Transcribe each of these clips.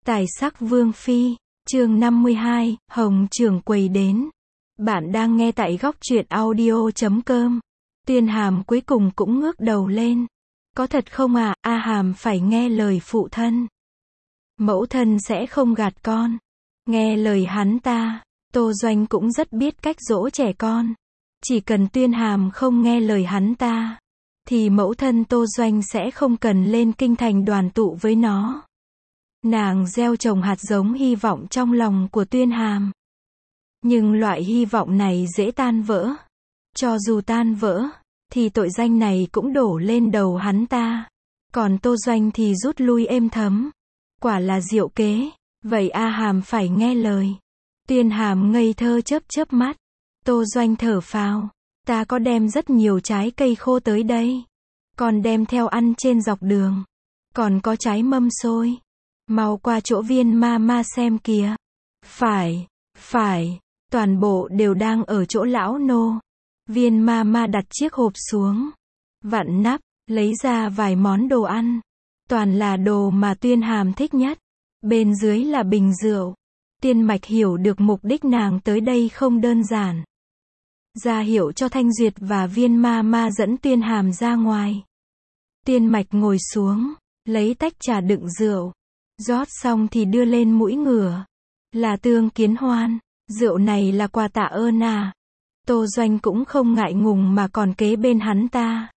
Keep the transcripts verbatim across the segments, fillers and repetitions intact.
Tài sắc vương phi, chương năm mươi hai, Hồng trưởng quầy đến. Bạn đang nghe tại góc truyện audio chấm com. Tuyên Hàm cuối cùng cũng ngước đầu lên. Có thật không à, A Hàm phải nghe lời phụ thân. Mẫu thân sẽ không gạt con. Nghe lời hắn ta, Tô Doanh cũng rất biết cách dỗ trẻ con. Chỉ cần Tuyên Hàm không nghe lời hắn ta, thì mẫu thân Tô Doanh sẽ không cần lên kinh thành đoàn tụ với nó. Nàng gieo trồng hạt giống hy vọng trong lòng của Tuyên Hàm. Nhưng loại hy vọng này dễ tan vỡ. Cho dù tan vỡ, thì tội danh này cũng đổ lên đầu hắn ta. Còn Tô Doanh thì rút lui êm thấm. Quả là diệu kế. Vậy A Hàm phải nghe lời. Tuyên Hàm ngây thơ chớp chớp mắt. Tô Doanh thở phào. Ta có đem rất nhiều trái cây khô tới đây. Còn đem theo ăn trên dọc đường. Còn có trái mâm xôi. Mau qua chỗ Viên ma ma xem kìa. Phải, phải, toàn bộ đều đang ở chỗ lão nô. Viên ma ma đặt chiếc hộp xuống. Vặn nắp, lấy ra vài món đồ ăn. Toàn là đồ mà Tuyên Hàm thích nhất. Bên dưới là bình rượu. Tiên Mạch hiểu được mục đích nàng tới đây không đơn giản. Ra hiệu cho Thanh Duyệt và Viên ma ma dẫn Tuyên Hàm ra ngoài. Tiên Mạch ngồi xuống, lấy tách trà đựng rượu. Rót xong thì đưa lên mũi ngửa. Là tương kiến hoan. Rượu này là quà tạ ơn à. Tô Doanh cũng không ngại ngùng mà còn kế bên hắn ta.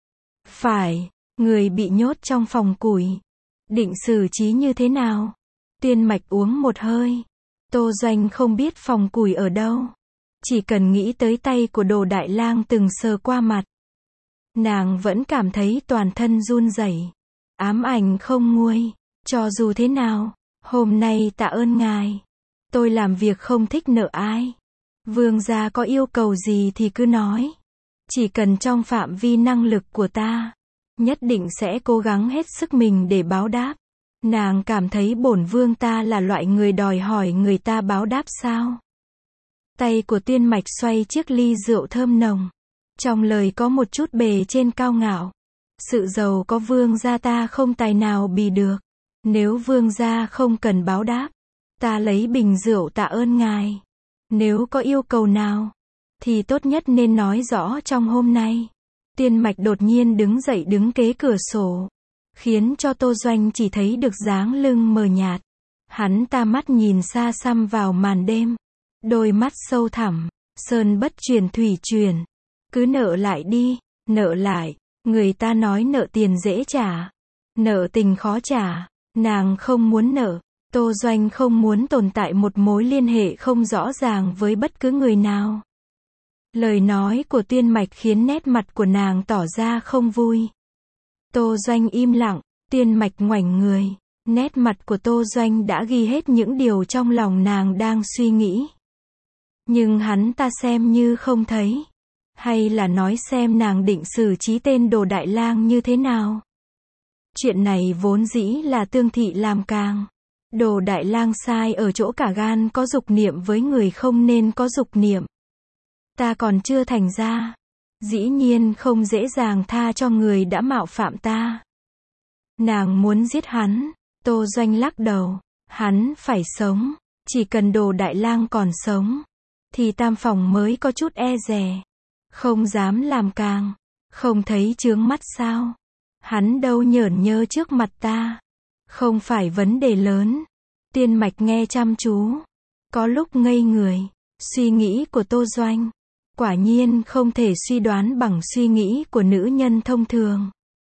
Phải, người bị nhốt trong phòng củi. Định xử trí như thế nào? Tiên Mạch uống một hơi. Tô Doanh không biết phòng củi ở đâu. Chỉ cần nghĩ tới tay của Đồ Đại Lang từng sờ qua mặt. Nàng vẫn cảm thấy toàn thân run rẩy. Ám ảnh không nguôi. Cho dù thế nào, hôm nay tạ ơn ngài. Tôi làm việc không thích nợ ai. Vương gia có yêu cầu gì thì cứ nói. Chỉ cần trong phạm vi năng lực của ta, nhất định sẽ cố gắng hết sức mình để báo đáp. Nàng cảm thấy bổn vương ta là loại người đòi hỏi người ta báo đáp sao? Tay của Tuyên Mạch xoay chiếc ly rượu thơm nồng. Trong lời có một chút bề trên cao ngạo. Sự giàu có vương gia ta không tài nào bì được. Nếu vương gia không cần báo đáp, ta lấy bình rượu tạ ơn ngài. Nếu có yêu cầu nào, thì tốt nhất nên nói rõ trong hôm nay. Tiên Mạch đột nhiên đứng dậy đứng kế cửa sổ, khiến cho Tô Doanh chỉ thấy được dáng lưng mờ nhạt. Hắn ta mắt nhìn xa xăm vào màn đêm. Đôi mắt sâu thẳm, sơn bất truyền thủy truyền. Cứ nợ lại đi, nợ lại. Người ta nói nợ tiền dễ trả, nợ tình khó trả. Nàng không muốn nợ. Tô Doanh không muốn tồn tại một mối liên hệ không rõ ràng với bất cứ người nào. Lời nói của Tuyên Mạch khiến nét mặt của nàng tỏ ra không vui. Tô Doanh im lặng. Tuyên Mạch ngoảnh người. Nét mặt của Tô Doanh đã ghi hết những điều trong lòng nàng đang suy nghĩ. Nhưng hắn ta xem như không thấy. Hay là nói xem nàng định xử trí tên Đồ Đại Lang như thế nào? Chuyện này vốn dĩ là Tương Thị làm càng. Đồ Đại Lang sai ở chỗ cả gan có dục niệm với người không nên có dục niệm. Ta còn chưa thành ra. Dĩ nhiên không dễ dàng tha cho người đã mạo phạm ta. Nàng muốn giết hắn. Tô Doanh lắc đầu. Hắn phải sống. Chỉ cần Đồ Đại Lang còn sống, thì tam phòng mới có chút e dè. Không dám làm càng. Không thấy chướng mắt sao? Hắn đâu nhởn nhơ trước mặt ta. Không phải vấn đề lớn. Tiên Mạch nghe chăm chú. Có lúc ngây người. Suy nghĩ của Tô Doanh quả nhiên không thể suy đoán bằng suy nghĩ của nữ nhân thông thường.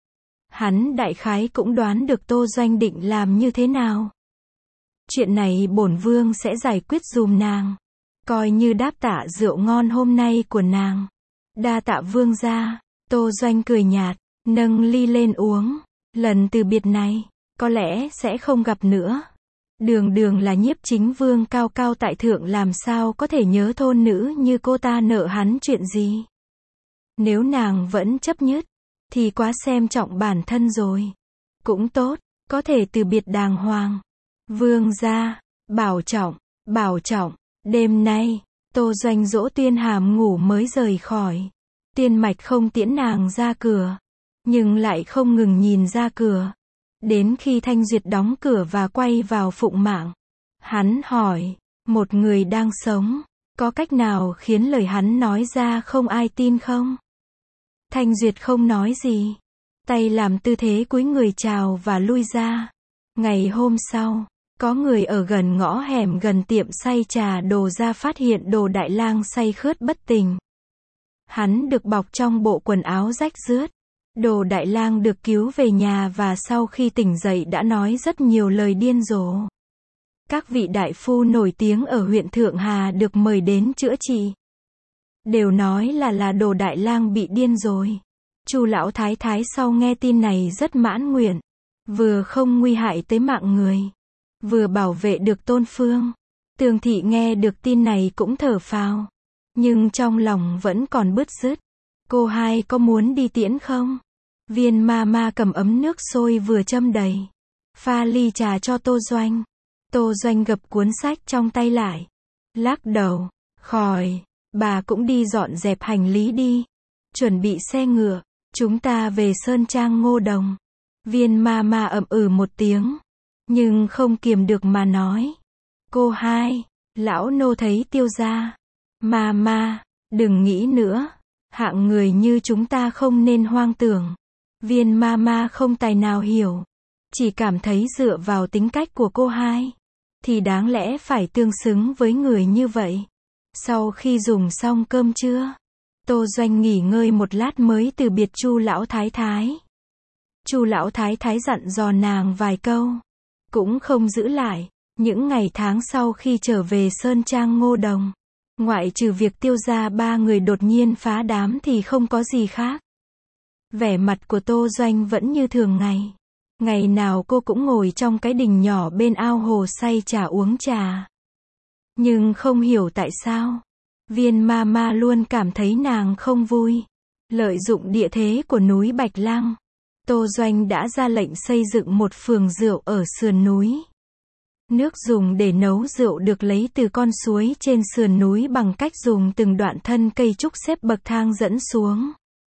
Hắn đại khái cũng đoán được Tô Doanh định làm như thế nào. Chuyện này bổn vương sẽ giải quyết dùm nàng. Coi như đáp tạ rượu ngon hôm nay của nàng. Đa tạ vương gia. Tô Doanh cười nhạt, nâng ly lên uống. Lần từ biệt này, có lẽ sẽ không gặp nữa. Đường đường là nhiếp chính vương cao cao tại thượng làm sao có thể nhớ thôn nữ như cô ta nợ hắn chuyện gì. Nếu nàng vẫn chấp nhất, thì quá xem trọng bản thân rồi. Cũng tốt, có thể từ biệt đàng hoàng. Vương gia, bảo trọng, bảo trọng. Đêm nay, Tô Doanh dỗ Tuyên Hàm ngủ mới rời khỏi. Tiên Mạch không tiễn nàng ra cửa, nhưng lại không ngừng nhìn ra cửa. Đến khi Thanh Duyệt đóng cửa và quay vào phụng mạng, hắn hỏi, một người đang sống, có cách nào khiến lời hắn nói ra không ai tin không? Thanh Duyệt không nói gì, tay làm tư thế cúi người chào và lui ra. Ngày hôm sau, có người ở gần ngõ hẻm gần tiệm xay trà Đồ ra phát hiện Đồ Đại Lang say khướt bất tỉnh. Hắn được bọc trong bộ quần áo rách rướt. Đồ Đại Lang được cứu về nhà và sau khi tỉnh dậy đã nói rất nhiều lời điên rồ. Các vị đại phu nổi tiếng ở huyện Thượng Hà được mời đến chữa trị. Đều nói là là Đồ Đại Lang bị điên rồi. Chu lão thái thái sau nghe tin này rất mãn nguyện. Vừa không nguy hại tới mạng người, vừa bảo vệ được Tôn Phương. Tường thị nghe được tin này cũng thở phào. Nhưng trong lòng vẫn còn bứt rứt. Cô hai có muốn đi tiễn không? Viên ma ma cầm ấm nước sôi vừa châm đầy. Pha ly trà cho Tô Doanh. Tô Doanh gập cuốn sách trong tay lại. Lắc đầu. Khỏi. Bà cũng đi dọn dẹp hành lý đi. Chuẩn bị xe ngựa. Chúng ta về Sơn Trang Ngô Đồng. Viên ma ma ậm ừ một tiếng. Nhưng không kiềm được mà nói. Cô hai. Lão nô thấy Tiêu gia. Ma ma. Đừng nghĩ nữa. Hạng người như chúng ta không nên hoang tưởng. Viên ma ma không tài nào hiểu. Chỉ cảm thấy dựa vào tính cách của cô hai. Thì đáng lẽ phải tương xứng với người như vậy. Sau khi dùng xong cơm trưa, Tô Doanh nghỉ ngơi một lát mới từ biệt Chu lão thái thái. Chu lão thái thái dặn dò nàng vài câu. Cũng không giữ lại. Những ngày tháng sau khi trở về Sơn Trang Ngô Đồng, ngoại trừ việc Tiêu gia ba người đột nhiên phá đám thì không có gì khác. Vẻ mặt của Tô Doanh vẫn như thường ngày. Ngày nào cô cũng ngồi trong cái đình nhỏ bên ao hồ say trà uống trà. Nhưng không hiểu tại sao, Viên ma ma luôn cảm thấy nàng không vui. Lợi dụng địa thế của núi Bạch Lăng, Tô Doanh đã ra lệnh xây dựng một phường rượu ở sườn núi. Nước dùng để nấu rượu được lấy từ con suối trên sườn núi bằng cách dùng từng đoạn thân cây trúc xếp bậc thang dẫn xuống.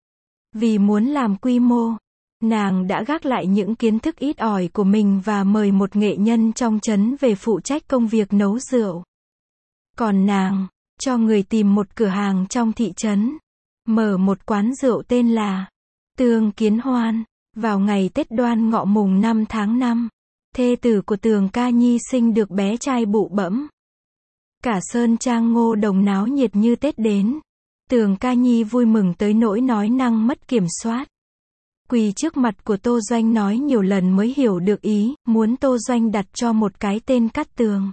Vì muốn làm quy mô, nàng đã gác lại những kiến thức ít ỏi của mình và mời một nghệ nhân trong trấn về phụ trách công việc nấu rượu. Còn nàng, cho người tìm một cửa hàng trong thị trấn, mở một quán rượu tên là Tường Kiến Hoan. Vào ngày Tết Đoan Ngọ mùng năm tháng năm, thê tử của Tường Ca Nhi sinh được bé trai bụ bẫm. Cả Sơn Trang Ngô Đồng náo nhiệt như Tết đến. Tường Ca Nhi vui mừng tới nỗi nói năng mất kiểm soát. Quỳ trước mặt của Tô Doanh nói nhiều lần mới hiểu được ý, muốn Tô Doanh đặt cho một cái tên Cát Tường.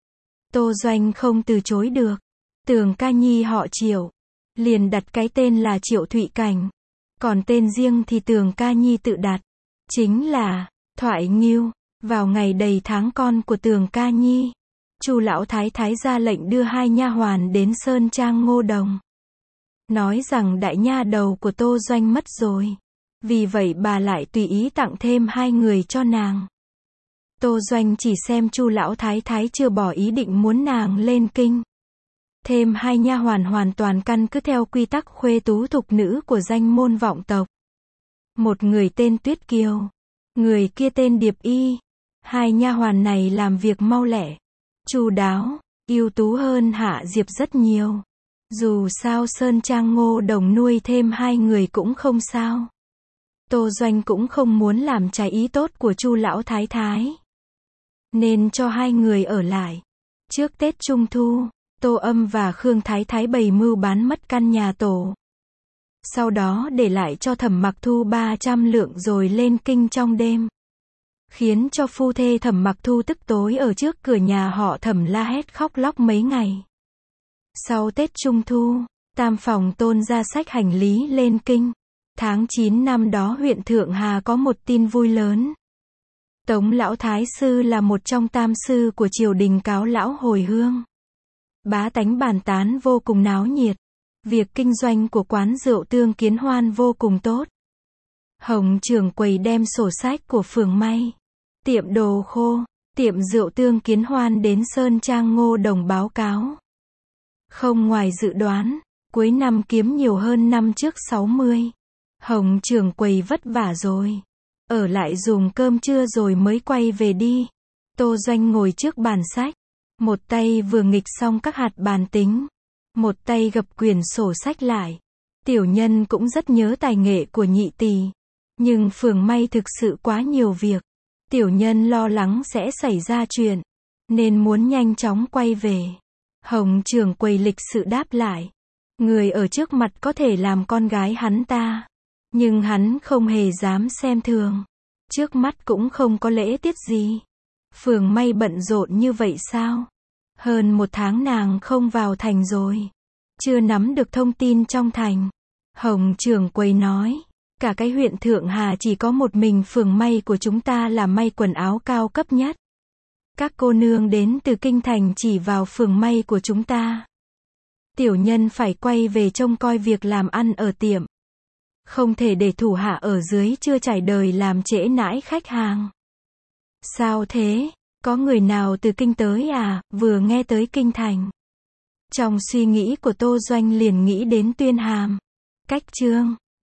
Tô Doanh không từ chối được. Tường Ca Nhi họ Triệu, liền đặt cái tên là Triệu Thụy Cảnh. Còn tên riêng thì Tường Ca Nhi tự đặt, chính là Thoại Nghiêu. Vào ngày đầy tháng con của Tường Ca Nhi, Chu lão thái thái ra lệnh đưa hai nha hoàn đến Sơn Trang Ngô Đồng. Nói rằng đại nha đầu của Tô Doanh mất rồi. Vì vậy bà lại tùy ý tặng thêm hai người cho nàng. Tô Doanh chỉ xem Chu lão thái thái chưa bỏ ý định muốn nàng lên kinh. Thêm hai nha hoàn hoàn toàn căn cứ theo quy tắc khuê tú thục nữ của danh môn vọng tộc. Một người tên Tuyết Kiều, người kia tên Điệp Y. Hai nha hoàn này làm việc mau lẹ, chu đáo, ưu tú hơn Hạ Diệp rất nhiều. Dù sao Sơn Trang Ngô Đồng nuôi thêm hai người cũng không sao. Tô Doanh cũng không muốn làm trái ý tốt của Chu lão thái thái, nên cho hai người ở lại. Trước Tết Trung Thu, Tô Âm và Khương Thái Thái bày mưu bán mất căn nhà tổ. Sau đó để lại cho Thẩm Mặc Thu ba trăm lượng rồi lên kinh trong đêm. Khiến cho phu thê Thẩm Mặc Thu tức tối ở trước cửa nhà họ Thẩm la hét khóc lóc mấy ngày. Sau Tết Trung Thu, Tam Phòng Tôn ra xách hành lý lên kinh. Tháng chín năm đó huyện Thượng Hà có một tin vui lớn. Tống Lão Thái Sư là một trong tam sư của triều đình cáo lão hồi hương. Bá tánh bàn tán vô cùng náo nhiệt. Việc kinh doanh của quán rượu Tường Kiến Hoan vô cùng tốt. Hồng trưởng quầy đem sổ sách của phường may, tiệm đồ khô, tiệm rượu Tường Kiến Hoan đến Sơn Trang Ngô Đồng báo cáo. Không ngoài dự đoán, cuối năm kiếm nhiều hơn năm trước sáu mươi. Hồng trưởng quầy vất vả rồi. Ở lại dùng cơm trưa rồi mới quay về đi. Tô Doanh ngồi trước bàn sách. Một tay vừa nghịch xong các hạt bàn tính. Một tay gập quyển sổ sách lại. Tiểu Nhân cũng rất nhớ tài nghệ của nhị tỷ. Nhưng phường may thực sự quá nhiều việc. Tiểu Nhân lo lắng sẽ xảy ra chuyện. Nên muốn nhanh chóng quay về. Hồng trưởng quầy lịch sự đáp lại. Người ở trước mặt có thể làm con gái hắn ta. Nhưng hắn không hề dám xem thường. Trước mắt cũng không có lễ tiết gì. Phường may bận rộn như vậy sao? Hơn một tháng nàng không vào thành rồi. Chưa nắm được thông tin trong thành. Hồng trưởng quầy nói. Cả cái huyện Thượng Hà chỉ có một mình phường may của chúng ta là may quần áo cao cấp nhất. Các cô nương đến từ kinh thành chỉ vào phường may của chúng ta. Tiểu Nhân phải quay về trông coi việc làm ăn ở tiệm. Không thể để thủ hạ ở dưới chưa trải đời làm trễ nãi khách hàng. Sao thế? Có người nào từ kinh tới à, vừa nghe tới kinh thành. Trong suy nghĩ của Tô Doanh liền nghĩ đến Tuyên Hàm. Cách Trương.